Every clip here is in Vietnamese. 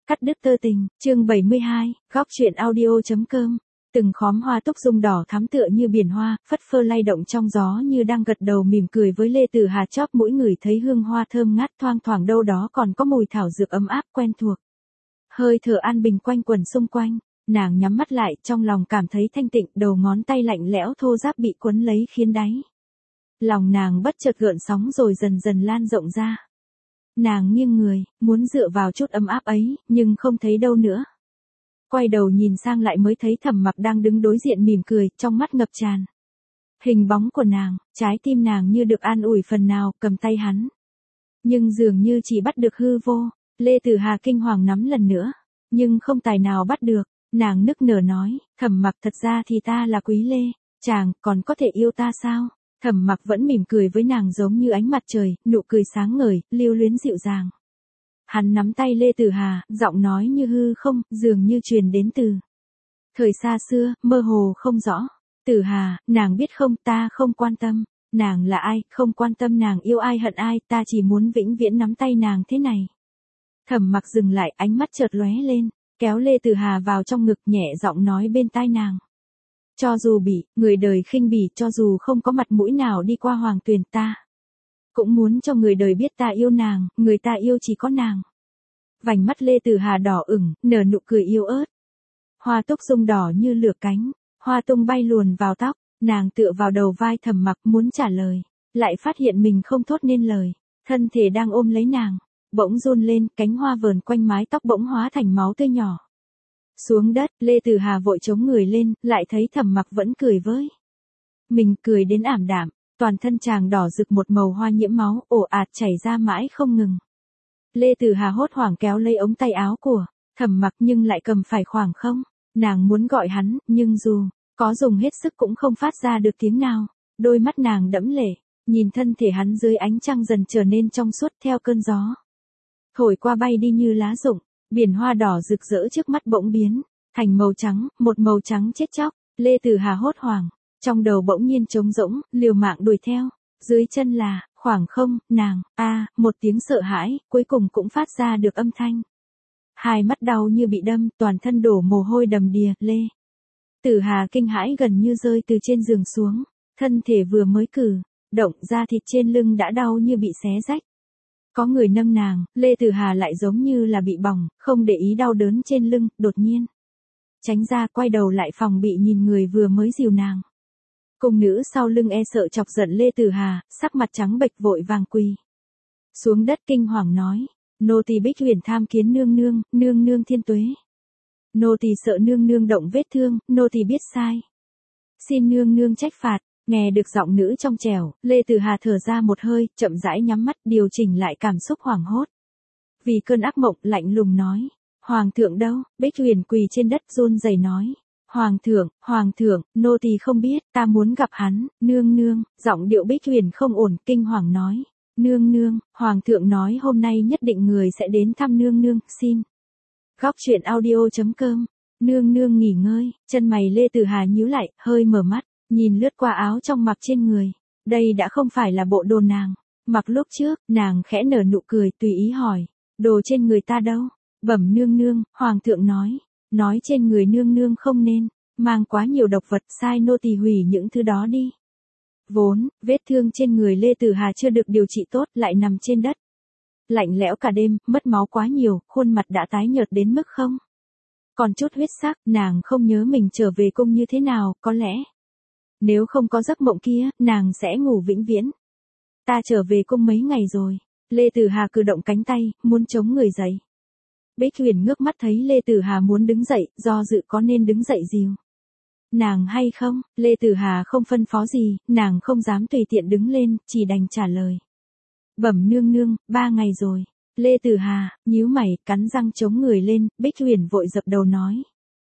Cắt đứt tơ tình, chương 72, góc truyện audio.com. Từng khóm hoa túc dung đỏ thắm tựa như biển hoa, phất phơ lay động trong gió như đang gật đầu mỉm cười với Lê Tử Hà, chóp mũi ngửi thấy hương hoa thơm ngát, thoang thoảng đâu đó còn có mùi thảo dược ấm áp quen thuộc. Hơi thở an bình quanh quẩn xung quanh, nàng nhắm mắt lại, trong lòng cảm thấy thanh tịnh, đầu ngón tay lạnh lẽo thô ráp bị quấn lấy khiến đáy lòng nàng bất chợt gợn sóng rồi dần dần lan rộng ra. Nàng nghiêng người, muốn dựa vào chút ấm áp ấy, nhưng không thấy đâu nữa. Quay đầu nhìn sang lại mới thấy Thẩm Mặc đang đứng đối diện mỉm cười, trong mắt ngập tràn hình bóng của nàng, trái tim nàng như được an ủi phần nào, cầm tay hắn. Nhưng dường như chỉ bắt được hư vô, Lê Tử Hà kinh hoàng nắm lần nữa, nhưng không tài nào bắt được, nàng nức nở nói, Thẩm Mặc thật ra thì ta là Quý Lê, chàng còn có thể yêu ta sao? Thẩm Mặc vẫn mỉm cười với nàng giống như ánh mặt trời, nụ cười sáng ngời, lưu luyến dịu dàng. Hắn nắm tay Lê Tử Hà, giọng nói như hư không, dường như truyền đến từ thời xa xưa, mơ hồ không rõ. Tử Hà, nàng biết không, ta không quan tâm, nàng là ai, không quan tâm nàng yêu ai hận ai, ta chỉ muốn vĩnh viễn nắm tay nàng thế này. Thẩm Mặc dừng lại, ánh mắt chợt lóe lên, kéo Lê Tử Hà vào trong ngực, nhẹ giọng nói bên tai nàng. Cho dù bị người đời khinh bỉ, cho dù không có mặt mũi nào đi qua hoàng tuyền, ta cũng muốn cho người đời biết ta yêu nàng, người ta yêu chỉ có nàng. Vành mắt Lê Tử Hà đỏ ửng, nở nụ cười yêu ớt. Hoa túc dung đỏ như lửa cánh, hoa tung bay luồn vào tóc, nàng tựa vào đầu vai Thẩm Mặc muốn trả lời, lại phát hiện mình không thốt nên lời, thân thể đang ôm lấy nàng, bỗng run lên, cánh hoa vờn quanh mái tóc bỗng hóa thành máu tươi nhỏ. Xuống đất, Lê Tử Hà vội chống người lên, lại thấy Thẩm Mặc vẫn cười với mình, cười đến ảm đạm, toàn thân chàng đỏ rực một màu hoa nhiễm máu, ồ ạt chảy ra mãi không ngừng. Lê Tử Hà hốt hoảng kéo lấy ống tay áo của Thẩm Mặc nhưng lại cầm phải khoảng không, nàng muốn gọi hắn, nhưng dù có dùng hết sức cũng không phát ra được tiếng nào, đôi mắt nàng đẫm lệ, nhìn thân thể hắn dưới ánh trăng dần trở nên trong suốt theo cơn gió. Thổi qua bay đi như lá rụng. Biển hoa đỏ rực rỡ trước mắt bỗng biến thành màu trắng, một màu trắng chết chóc. Lê Tử Hà hốt hoảng, trong đầu bỗng nhiên trống rỗng, liều mạng đuổi theo. Dưới chân là khoảng không, nàng, một tiếng sợ hãi, cuối cùng cũng phát ra được âm thanh. Hai mắt đau như bị đâm, toàn thân đổ mồ hôi đầm đìa. Lê Tử Hà kinh hãi gần như rơi từ trên giường xuống, thân thể vừa mới cử động ra thịt trên lưng đã đau như bị xé rách. Có người nâng nàng, Lê Tử Hà lại giống như là bị bỏng, không để ý đau đớn trên lưng, đột nhiên tránh ra, quay đầu lại phòng bị nhìn người vừa mới dìu nàng. Cung nữ sau lưng e sợ chọc giận Lê Tử Hà, sắc mặt trắng bệch vội vàng quỳ xuống đất kinh hoàng nói, nô tỳ Bích Huyền tham kiến nương nương, nương nương thiên tuế. Nô tỳ sợ nương nương động vết thương, nô tỳ biết sai, xin nương nương trách phạt. Nghe được giọng nữ trong trẻo, Lê Tử Hà thở ra một hơi, chậm rãi nhắm mắt, điều chỉnh lại cảm xúc hoảng hốt. Vì cơn ác mộng, lạnh lùng nói, Hoàng thượng đâu? Bích Huyền quỳ trên đất run rẩy nói, Hoàng thượng, nô tỳ không biết, ta muốn gặp hắn, nương nương. Giọng điệu Bích Huyền không ổn, kinh hoàng nói, nương nương, Hoàng thượng nói hôm nay nhất định người sẽ đến thăm nương nương, xin. Góc truyện audio.com, nương nương nghỉ ngơi, chân mày Lê Tử Hà nhíu lại, hơi mở mắt. Nhìn lướt qua áo trong mặc trên người, đây đã không phải là bộ đồ nàng mặc lúc trước, nàng khẽ nở nụ cười, tùy ý hỏi, đồ trên người ta đâu? Bẩm nương nương, Hoàng thượng nói trên người nương nương không nên mang quá nhiều độc vật, sai nô tỳ hủy những thứ đó đi. Vốn, vết thương trên người Lê Tử Hà chưa được điều trị tốt, lại nằm trên đất lạnh lẽo cả đêm, mất máu quá nhiều, khuôn mặt đã tái nhợt đến mức không còn chút huyết sắc, nàng không nhớ mình trở về cung như thế nào, có lẽ nếu không có giấc mộng kia, nàng sẽ ngủ vĩnh viễn. Ta trở về cung mấy ngày rồi. Lê Tử Hà cử động cánh tay, muốn chống người dậy. Bích Huyền ngước mắt thấy Lê Tử Hà muốn đứng dậy, do dự có nên đứng dậy dìu nàng hay không. Lê Tử Hà không phân phó gì, nàng không dám tùy tiện đứng lên, chỉ đành trả lời. Bẩm nương nương, 3 ngày rồi. Lê Tử Hà nhíu mày, cắn răng chống người lên, Bích Huyền vội dập đầu nói.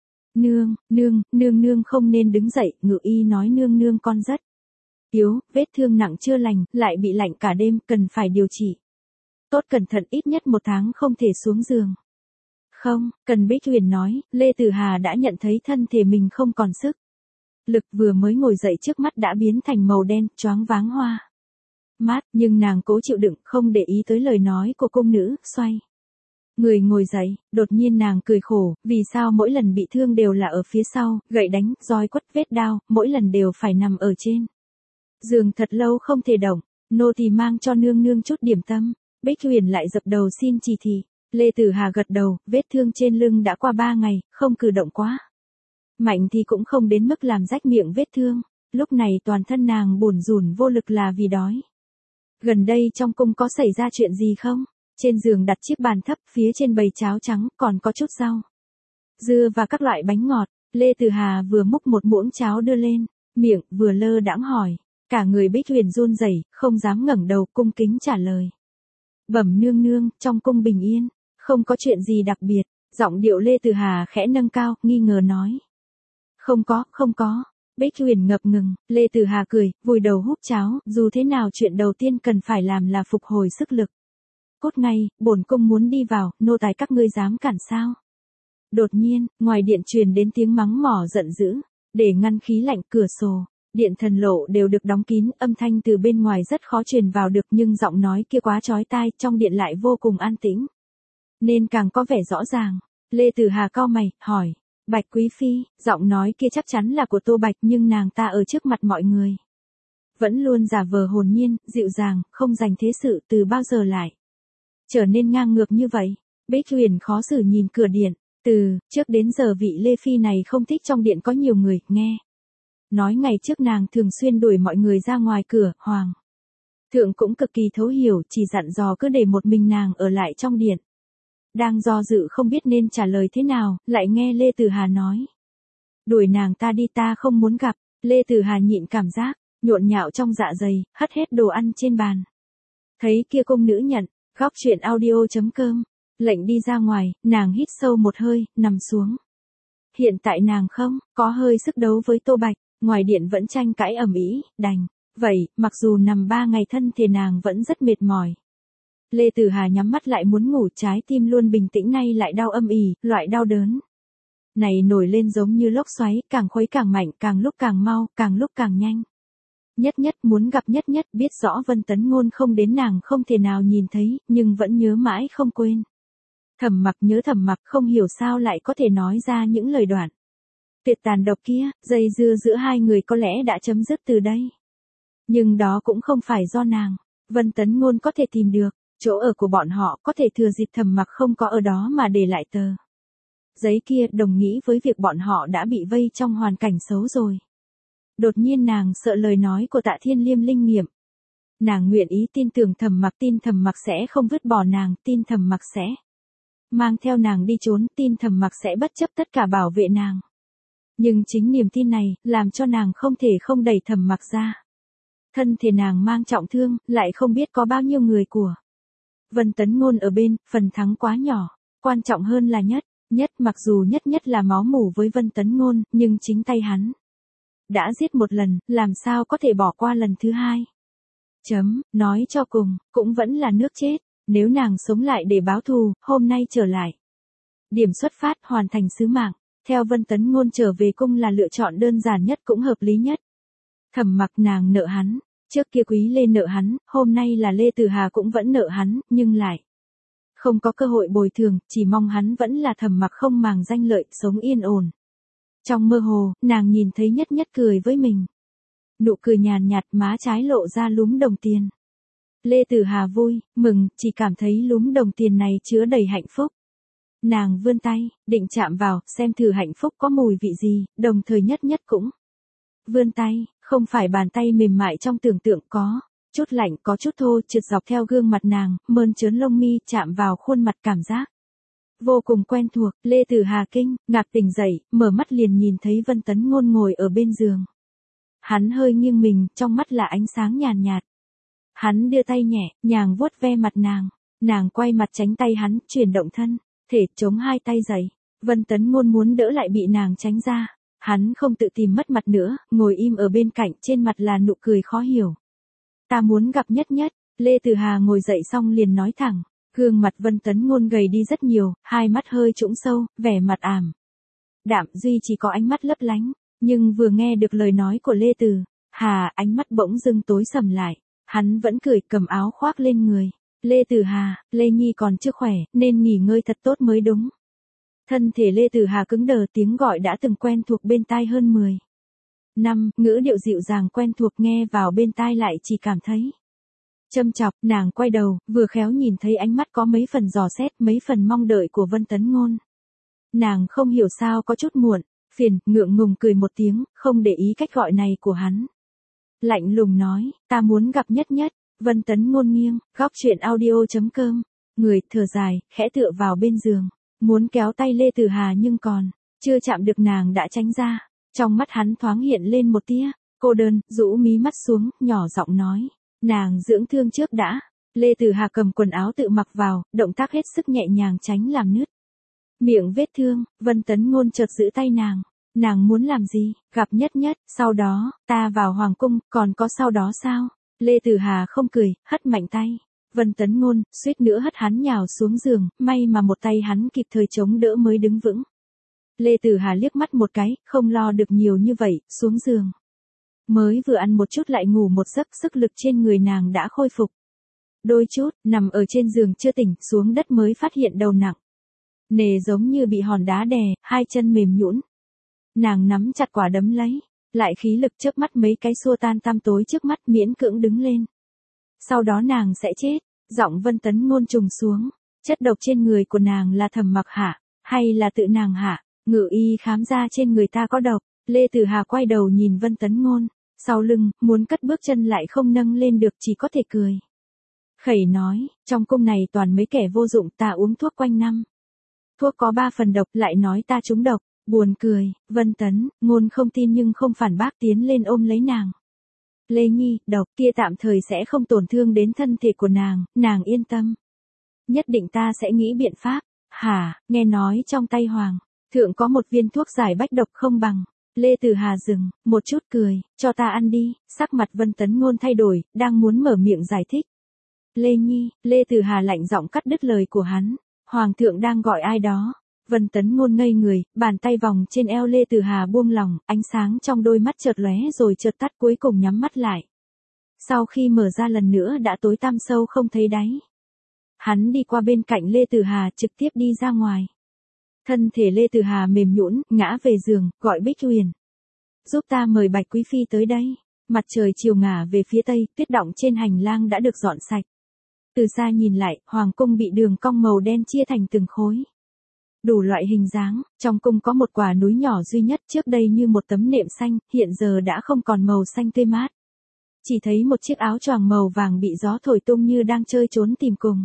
Nương không nên đứng dậy, ngự y nói nương nương con rất yếu, vết thương nặng chưa lành, lại bị lạnh cả đêm, cần phải điều trị tốt cẩn thận, ít nhất 1 tháng không thể xuống giường. Không, cần. Bích Huyền nói. Lê Tử Hà đã nhận thấy thân thể mình không còn sức lực, vừa mới ngồi dậy trước mắt đã biến thành màu đen, choáng váng hoa mát, nhưng nàng cố chịu đựng, không để ý tới lời nói của cung nữ, xoay Người ngồi dậy, đột nhiên nàng cười khổ, vì sao mỗi lần bị thương đều là ở phía sau, gậy đánh, roi quất vết đao, mỗi lần đều phải nằm ở trên giường thật lâu không thể động, nô tỳ mang cho nương nương chút điểm tâm. Bích Huyền lại dập đầu xin chỉ thị. Lê Tử Hà gật đầu, vết thương trên lưng đã qua 3 ngày, không cử động quá mạnh thì cũng không đến mức làm rách miệng vết thương. Lúc này toàn thân nàng bủn rủn vô lực là vì đói. Gần đây trong cung có xảy ra chuyện gì không? Trên giường đặt chiếc bàn thấp, phía trên bày cháo trắng, còn có chút rau, dưa và các loại bánh ngọt. Lê Tử Hà vừa múc một muỗng cháo đưa lên, miệng vừa lơ đãng hỏi. Cả người Bích Huyền run rẩy, không dám ngẩng đầu, cung kính trả lời. Bẩm nương nương, trong cung bình yên, không có chuyện gì đặc biệt. Giọng điệu Lê Tử Hà khẽ nâng cao, nghi ngờ nói. Không có. Bích Huyền ngập ngừng, Lê Tử Hà cười, vùi đầu húp cháo, dù thế nào chuyện đầu tiên cần phải làm là phục hồi sức lực. Cốt ngay, bổn cung muốn đi vào, nô tài các ngươi dám cản sao? Đột nhiên, ngoài điện truyền đến tiếng mắng mỏ giận dữ, để ngăn khí lạnh, cửa sổ, điện thần lộ đều được đóng kín, âm thanh từ bên ngoài rất khó truyền vào được, nhưng giọng nói kia quá chói tai, trong điện lại vô cùng an tĩnh, nên càng có vẻ rõ ràng. Lê Tử Hà cau mày, hỏi. Bạch Quý Phi, giọng nói kia chắc chắn là của Tô Bạch, nhưng nàng ta ở trước mặt mọi người vẫn luôn giả vờ hồn nhiên, dịu dàng, không dành thế sự, từ bao giờ lại trở nên ngang ngược như vậy. Bích Huyền khó xử nhìn cửa điện, từ trước đến giờ vị Lê Phi này không thích trong điện có nhiều người, nghe nói ngày trước nàng thường xuyên đuổi mọi người ra ngoài cửa, Hoàng thượng cũng cực kỳ thấu hiểu, chỉ dặn dò cứ để một mình nàng ở lại trong điện. Đang do dự không biết nên trả lời thế nào, lại nghe Lê Tử Hà nói. Đuổi nàng ta đi, ta không muốn gặp. Lê Tử Hà nhịn cảm giác nhộn nhạo trong dạ dày, hất hết đồ ăn trên bàn. Thấy kia cung nữ nhận, góc chuyện audio.com, lệnh đi ra ngoài, nàng hít sâu một hơi, nằm xuống. Hiện tại nàng không có hơi sức đấu với Tô Bạch, ngoài điện vẫn tranh cãi ầm ĩ, đành vậy, mặc dù nằm 3 ngày thân thể nàng vẫn rất mệt mỏi. Lê Tử Hà nhắm mắt lại muốn ngủ, trái tim luôn bình tĩnh nay lại đau âm ỉ, loại đau đớn này nổi lên giống như lốc xoáy, càng khuấy càng mạnh, càng lúc càng mau, càng lúc càng nhanh. Nhất nhất muốn gặp Nhất nhất, biết rõ Vân Tấn Ngôn không đến nàng không thể nào nhìn thấy, nhưng vẫn nhớ mãi không quên. Thẩm Mặc nhớ Thẩm Mặc, không hiểu sao lại có thể nói ra những lời đoạn tuyệt tàn độc kia, dây dưa giữa hai người có lẽ đã chấm dứt từ đây. Nhưng đó cũng không phải do nàng, Vân Tấn Ngôn có thể tìm được chỗ ở của bọn họ, có thể thừa dịp Thẩm Mặc không có ở đó mà để lại tờ giấy kia, đồng nghĩa với việc bọn họ đã bị vây trong hoàn cảnh xấu rồi. Đột nhiên nàng sợ lời nói của Tạ Thiên Liêm linh nghiệm. Nàng nguyện ý tin tưởng Thẩm Mặc, tin Thẩm Mặc sẽ không vứt bỏ nàng, tin Thẩm Mặc sẽ mang theo nàng đi trốn, tin Thẩm Mặc sẽ bất chấp tất cả bảo vệ nàng. Nhưng chính niềm tin này, làm cho nàng không thể không đẩy Thẩm Mặc ra. Thân thể nàng mang trọng thương, lại không biết có bao nhiêu người của Vân Tấn Ngôn ở bên, phần thắng quá nhỏ. Quan trọng hơn là Nhất mặc dù nhất là máu mủ với Vân Tấn Ngôn, nhưng chính tay hắn đã giết một lần, làm sao có thể bỏ qua lần thứ hai. Nói cho cùng, cũng vẫn là nước chết. Nếu nàng sống lại để báo thù, hôm nay trở lại điểm xuất phát, hoàn thành sứ mạng, theo Vân Tấn Ngôn trở về cung là lựa chọn đơn giản nhất cũng hợp lý nhất. Thẩm Mặc nàng nợ hắn, trước kia Quý Lê nợ hắn, hôm nay là Lê Tử Hà cũng vẫn nợ hắn, nhưng lại không có cơ hội bồi thường, chỉ mong hắn vẫn là Thẩm Mặc không màng danh lợi, sống yên ổn. Trong mơ hồ, nàng nhìn thấy Nhất cười với mình. Nụ cười nhàn nhạt, má trái lộ ra lúm đồng tiền. Lê Tử Hà vui, mừng, chỉ cảm thấy lúm đồng tiền này chứa đầy hạnh phúc. Nàng vươn tay, định chạm vào, xem thử hạnh phúc có mùi vị gì, đồng thời Nhất cũng vươn tay, không phải bàn tay mềm mại trong tưởng tượng, có chút lạnh, có chút thô, trượt dọc theo gương mặt nàng, mơn trớn lông mi, chạm vào khuôn mặt, cảm giác vô cùng quen thuộc. Lê Tử Hà kinh ngạc tỉnh dậy, mở mắt liền nhìn thấy Vân Tấn Ngôn ngồi ở bên giường. Hắn hơi nghiêng mình, trong mắt là ánh sáng nhàn nhạt. Hắn đưa tay nhẹ nhàng vuốt ve mặt nàng quay mặt tránh tay hắn, chuyển động thân thể, chống hai tay dậy. Vân Tấn Ngôn muốn đỡ lại bị nàng tránh ra. Hắn không tự tìm mất mặt nữa, ngồi im ở bên cạnh, trên mặt là nụ cười khó hiểu. Ta muốn gặp Nhất. Lê Tử Hà ngồi dậy xong liền nói thẳng. Gương mặt Vân Tấn Ngôn gầy đi rất nhiều, hai mắt hơi trũng sâu, vẻ mặt ảm đạm, duy chỉ có ánh mắt lấp lánh. Nhưng vừa nghe được lời nói của Lê Tử Hà, ánh mắt bỗng dưng tối sầm lại. Hắn vẫn cười, cầm áo khoác lên người, Lê Tử Hà, Lê Nhi còn chưa khỏe, nên nghỉ ngơi thật tốt mới đúng. Thân thể Lê Tử Hà cứng đờ, tiếng gọi đã từng quen thuộc bên tai hơn 10 năm, ngữ điệu dịu dàng quen thuộc nghe vào bên tai lại chỉ cảm thấy châm chọc. Nàng quay đầu, vừa khéo nhìn thấy ánh mắt có mấy phần dò xét, mấy phần mong đợi của Vân Tấn Ngôn. Nàng không hiểu sao có chút muộn, phiền, ngượng ngùng cười một tiếng, không để ý cách gọi này của hắn. Lạnh lùng nói, ta muốn gặp Nhất Nhất. Vân Tấn Ngôn nghiêng, góc chuyện audio.com. Người thở dài, khẽ tựa vào bên giường, muốn kéo tay Lê Tử Hà nhưng còn chưa chạm được nàng đã tránh ra. Trong mắt hắn thoáng hiện lên một tia cô đơn, rũ mí mắt xuống, nhỏ giọng nói, nàng dưỡng thương trước đã. Lê Tử Hà cầm quần áo tự mặc vào, động tác hết sức nhẹ nhàng tránh làm nứt miệng vết thương. Vân Tấn Ngôn chợt giữ tay nàng. Nàng muốn làm gì? Gặp Nhất Nhất, sau đó, ta vào hoàng cung, còn có sau đó sao? Lê Tử Hà không cười, hất mạnh tay. Vân Tấn Ngôn, suýt nữa hất hắn nhào xuống giường, may mà một tay hắn kịp thời chống đỡ mới đứng vững. Lê Tử Hà liếc mắt một cái, không lo được nhiều như vậy, xuống giường. Mới vừa ăn một chút lại ngủ một giấc, sức lực trên người nàng đã khôi phục đôi chút, nằm ở trên giường chưa tỉnh, xuống đất mới phát hiện đầu nặng nề giống như bị hòn đá đè, hai chân mềm nhũn. Nàng nắm chặt quả đấm lấy, lại khí lực chớp mắt mấy cái xua tan tăm tối trước mắt, miễn cưỡng đứng lên. Sau đó nàng sẽ chết. Giọng Vân Tấn Ngôn trùng xuống. Chất độc trên người của nàng là Thẩm Mặc hạ, hay là tự nàng hạ? Ngự y khám ra trên người ta có độc. Lê Tử Hà quay đầu nhìn Vân Tấn Ngôn, sau lưng, muốn cất bước chân lại không nâng lên được, chỉ có thể cười khẩy nói, trong cung này toàn mấy kẻ vô dụng, ta uống thuốc quanh năm. Thuốc có 3 phần độc, lại nói ta trúng độc. Buồn cười. Vân Tấn Ngôn không tin nhưng không phản bác, tiến lên ôm lấy nàng. Lê Nhi, độc kia tạm thời sẽ không tổn thương đến thân thể của nàng yên tâm. Nhất định ta sẽ nghĩ biện pháp. Hả? Nghe nói trong tay hoàng thượng có một viên thuốc giải bách độc không bằng. Lê Tử Hà dừng một chút cười, cho ta ăn đi. Sắc mặt Vân Tấn Ngôn thay đổi, đang muốn mở miệng giải thích. Lê Nhi, Lê Tử Hà lạnh giọng cắt đứt lời của hắn. Hoàng thượng đang gọi ai đó. Vân Tấn Ngôn ngây người, bàn tay vòng trên eo Lê Tử Hà buông lỏng, ánh sáng trong đôi mắt chợt lóe rồi chợt tắt, cuối cùng nhắm mắt lại. Sau khi mở ra lần nữa đã tối tăm sâu không thấy đáy. Hắn đi qua bên cạnh Lê Tử Hà, trực tiếp đi ra ngoài. Thân thể Lê Tử Hà mềm nhũn, ngã về giường, gọi Bích Huyền. Giúp ta mời Bạch Quý Phi tới đây. Mặt trời chiều ngả về phía tây, tuyết đọng trên hành lang đã được dọn sạch. Từ xa nhìn lại, hoàng cung bị đường cong màu đen chia thành từng khối. Đủ loại hình dáng, trong cung có một quả núi nhỏ duy nhất, trước đây như một tấm nệm xanh, hiện giờ đã không còn màu xanh tươi mát. Chỉ thấy một chiếc áo choàng màu vàng bị gió thổi tung như đang chơi trốn tìm cùng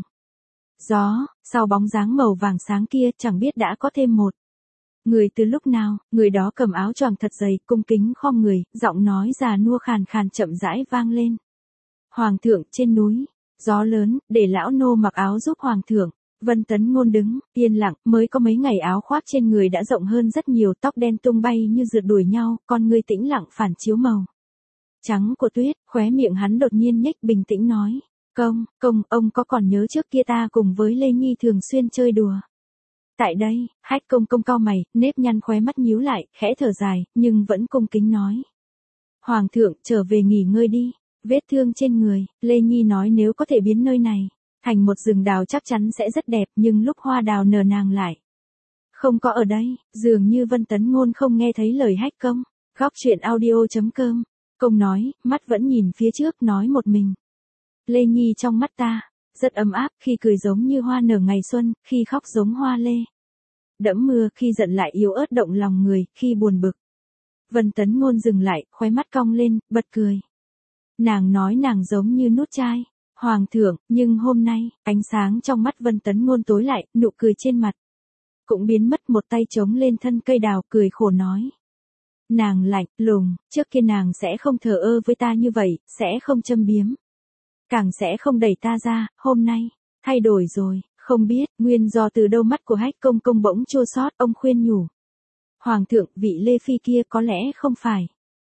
gió. Sau bóng dáng màu vàng sáng kia chẳng biết đã có thêm một người từ lúc nào. Người đó cầm áo choàng thật dày, cung kính khom người, giọng nói già nua khàn khàn chậm rãi vang lên. Hoàng thượng trên núi, gió lớn, để lão nô mặc áo giúp hoàng thượng. Vân Tấn Ngôn đứng yên lặng, mới có mấy ngày áo khoác trên người đã rộng hơn rất nhiều, tóc đen tung bay như rượt đuổi nhau, con ngươi tĩnh lặng phản chiếu màu trắng của tuyết. Khóe miệng hắn đột nhiên nhếch, bình tĩnh nói, công, ông có còn nhớ trước kia ta cùng với Lê Nhi thường xuyên chơi đùa tại đây? Hách công cau mày, nếp nhăn khóe mắt nhíu lại, khẽ thở dài, nhưng vẫn cung kính nói, hoàng thượng trở về nghỉ ngơi đi. Vết thương trên người, Lê Nhi nói nếu có thể biến nơi này thành một rừng đào chắc chắn sẽ rất đẹp, nhưng lúc hoa đào nở nàng lại không có ở đây. Dường như Vân Tấn Ngôn không nghe thấy lời Hách công. Góc chuyện audio.com. Công nói, mắt vẫn nhìn phía trước, nói một mình. Lê Nhi trong mắt ta rất ấm áp, khi cười giống như hoa nở ngày xuân, khi khóc giống hoa lê đẫm mưa, khi giận lại yếu ớt động lòng người, khi buồn bực. Vân Tấn Ngôn dừng lại, khóe mắt cong lên, bật cười. Nàng nói nàng giống như nút chai. Hoàng thượng, nhưng hôm nay, ánh sáng trong mắt Vân Tấn Ngôn tối lại, nụ cười trên mặt cũng biến mất, một tay chống lên thân cây đào, cười khổ nói. Nàng lạnh lùng, trước kia nàng sẽ không thờ ơ với ta như vậy, sẽ không châm biếm, càng sẽ không đẩy ta ra, hôm nay, thay đổi rồi, không biết, nguyên do từ đâu. Mắt của Hách công bỗng chua xót, ông khuyên nhủ. Hoàng thượng, vị Lê Phi kia có lẽ không phải.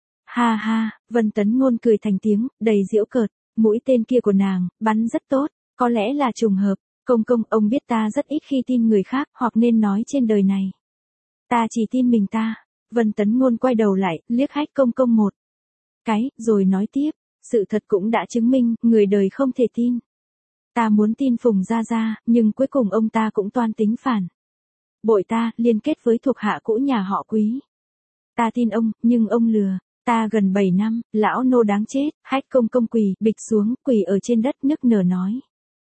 Ha ha, Vân Tấn Ngôn cười thành tiếng, đầy giễu cợt. Mũi tên kia của nàng, bắn rất tốt, có lẽ là trùng hợp. Công, ông biết ta rất ít khi tin người khác, hoặc nên nói trên đời này, ta chỉ tin mình ta. Vân Tấn Ngôn quay đầu lại, liếc Hách công một cái, rồi nói tiếp, sự thật cũng đã chứng minh, người đời không thể tin. Ta muốn tin Phùng Gia Gia, nhưng cuối cùng ông ta cũng toan tính phản bội ta, liên kết với thuộc hạ cũ nhà họ Quý. Ta tin ông, nhưng ông lừa ta gần 7 năm, lão nô đáng chết. Hách Công Công quỳ bịch xuống, quỳ ở trên đất nức nở nói.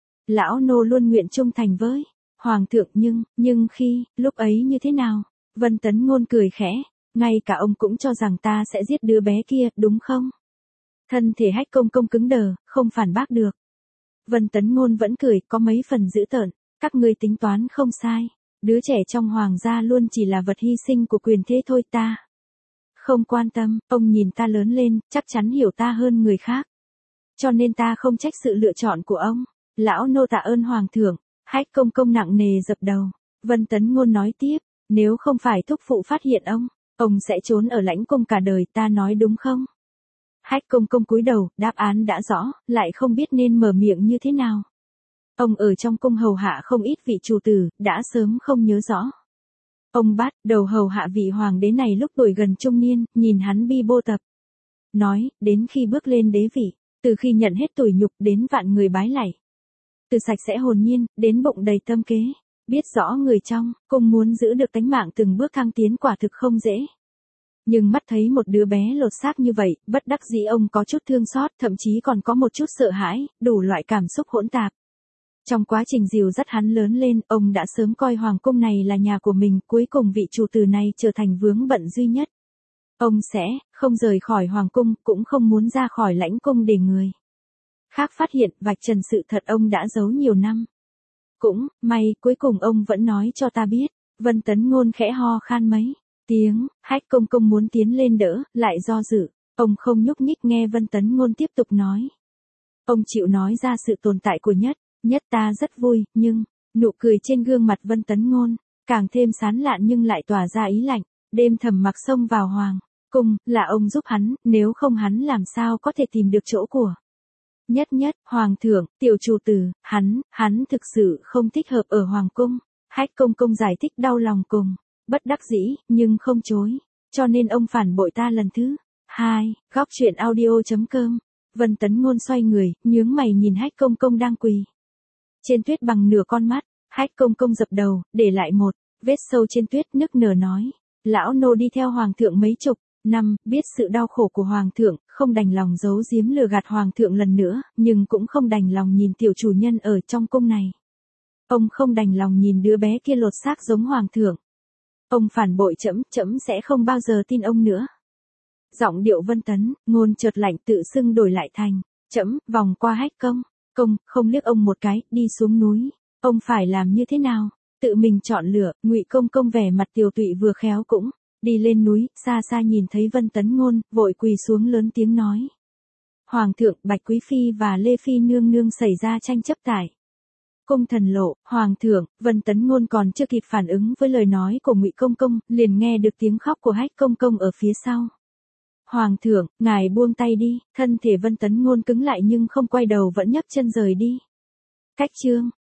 Lão nô luôn nguyện trung thành với Hoàng thượng, nhưng lúc ấy như thế nào? Vân Tấn Ngôn cười khẽ, ngay cả ông cũng cho rằng ta sẽ giết đứa bé kia, đúng không? Thân thể Hách Công Công cứng đờ, không phản bác được. Vân Tấn Ngôn vẫn cười, có mấy phần dữ tợn, các ngươi tính toán không sai. Đứa trẻ trong hoàng gia luôn chỉ là vật hy sinh của quyền thế thôi, ta không quan tâm. Ông nhìn ta lớn lên, chắc chắn hiểu ta hơn người khác. Cho nên ta không trách sự lựa chọn của ông. Lão nô tạ ơn Hoàng thượng. Hách Công Công nặng nề dập đầu. Vân Tấn Ngôn nói tiếp, nếu không phải thúc phụ phát hiện ông sẽ trốn ở lãnh cung cả đời, ta nói đúng không? Hách Công Công cúi đầu, đáp án đã rõ, lại không biết nên mở miệng như thế nào. Ông ở trong cung hầu hạ không ít vị chủ tử, đã sớm không nhớ rõ. Ông bắt đầu hầu hạ vị hoàng đế này lúc tuổi gần trung niên, nhìn hắn bi bô tập. Nói, đến khi bước lên đế vị, từ khi nhận hết tủi nhục đến vạn người bái lạy. Từ sạch sẽ hồn nhiên, đến bụng đầy tâm kế. Biết rõ người trong cung muốn giữ được tánh mạng từng bước thăng tiến quả thực không dễ. Nhưng mắt thấy một đứa bé lột xác như vậy, bất đắc dĩ ông có chút thương xót, thậm chí còn có một chút sợ hãi, đủ loại cảm xúc hỗn tạp. Trong quá trình dìu dắt hắn lớn lên, ông đã sớm coi hoàng cung này là nhà của mình, cuối cùng vị chủ tử này trở thành vướng bận duy nhất. Ông sẽ không rời khỏi hoàng cung, cũng không muốn ra khỏi lãnh cung để người khác phát hiện, vạch trần sự thật ông đã giấu nhiều năm. Cũng may, cuối cùng ông vẫn nói cho ta biết. Vân Tấn Ngôn khẽ ho khan mấy tiếng, Hách Công Công muốn tiến lên đỡ, lại do dự. Ông không nhúc nhích, nghe Vân Tấn Ngôn tiếp tục nói. Ông chịu nói ra sự tồn tại của nhất ta rất vui, nhưng nụ cười trên gương mặt Vân Tấn Ngôn càng thêm sán lạn nhưng lại tỏa ra ý lạnh. Đêm thầm mặc xông vào hoàng cung, là ông giúp hắn, nếu không hắn làm sao có thể tìm được chỗ của nhất. Hoàng thượng, tiểu chủ tử, hắn thực sự không thích hợp ở hoàng cung. Hách Công Công giải thích đau lòng cùng bất đắc dĩ, nhưng không chối. Cho nên ông phản bội ta lần thứ 2. Góc truyện audio.com. Vân Tấn Ngôn xoay người, nhướng mày nhìn Hách Công Công đang quỳ trên tuyết bằng nửa con mắt. Hách Công Công dập đầu, để lại một vết sâu trên tuyết, nức nở nói. Lão nô đi theo hoàng thượng mấy chục năm, biết sự đau khổ của hoàng thượng, không đành lòng giấu giếm lừa gạt hoàng thượng lần nữa, nhưng cũng không đành lòng nhìn tiểu chủ nhân ở trong cung này. Ông không đành lòng nhìn đứa bé kia lột xác giống hoàng thượng. Ông phản bội trẫm sẽ không bao giờ tin ông nữa. Giọng điệu Vân Tấn Ngôn chợt lạnh, tự xưng đổi lại thành trẫm. Vòng qua Hách Công Công, không liếc ông một cái, đi xuống núi. Ông phải làm như thế nào? Tự mình chọn lựa. Ngụy Công Công vẻ mặt tiều tụy vừa khéo cũng đi lên núi, xa xa nhìn thấy Vân Tấn Ngôn, vội quỳ xuống lớn tiếng nói. Hoàng thượng, Bạch Quý Phi và Lê Phi nương nương xảy ra tranh chấp tại cung Thần Lộ. Hoàng thượng. Vân Tấn Ngôn còn chưa kịp phản ứng với lời nói của Ngụy Công Công, liền nghe được tiếng khóc của Hách Công Công ở phía sau. Hoàng thượng, ngài buông tay đi. Thân thể Vân Tấn Ngôn cứng lại nhưng không quay đầu, vẫn nhấc chân rời đi. Cách chương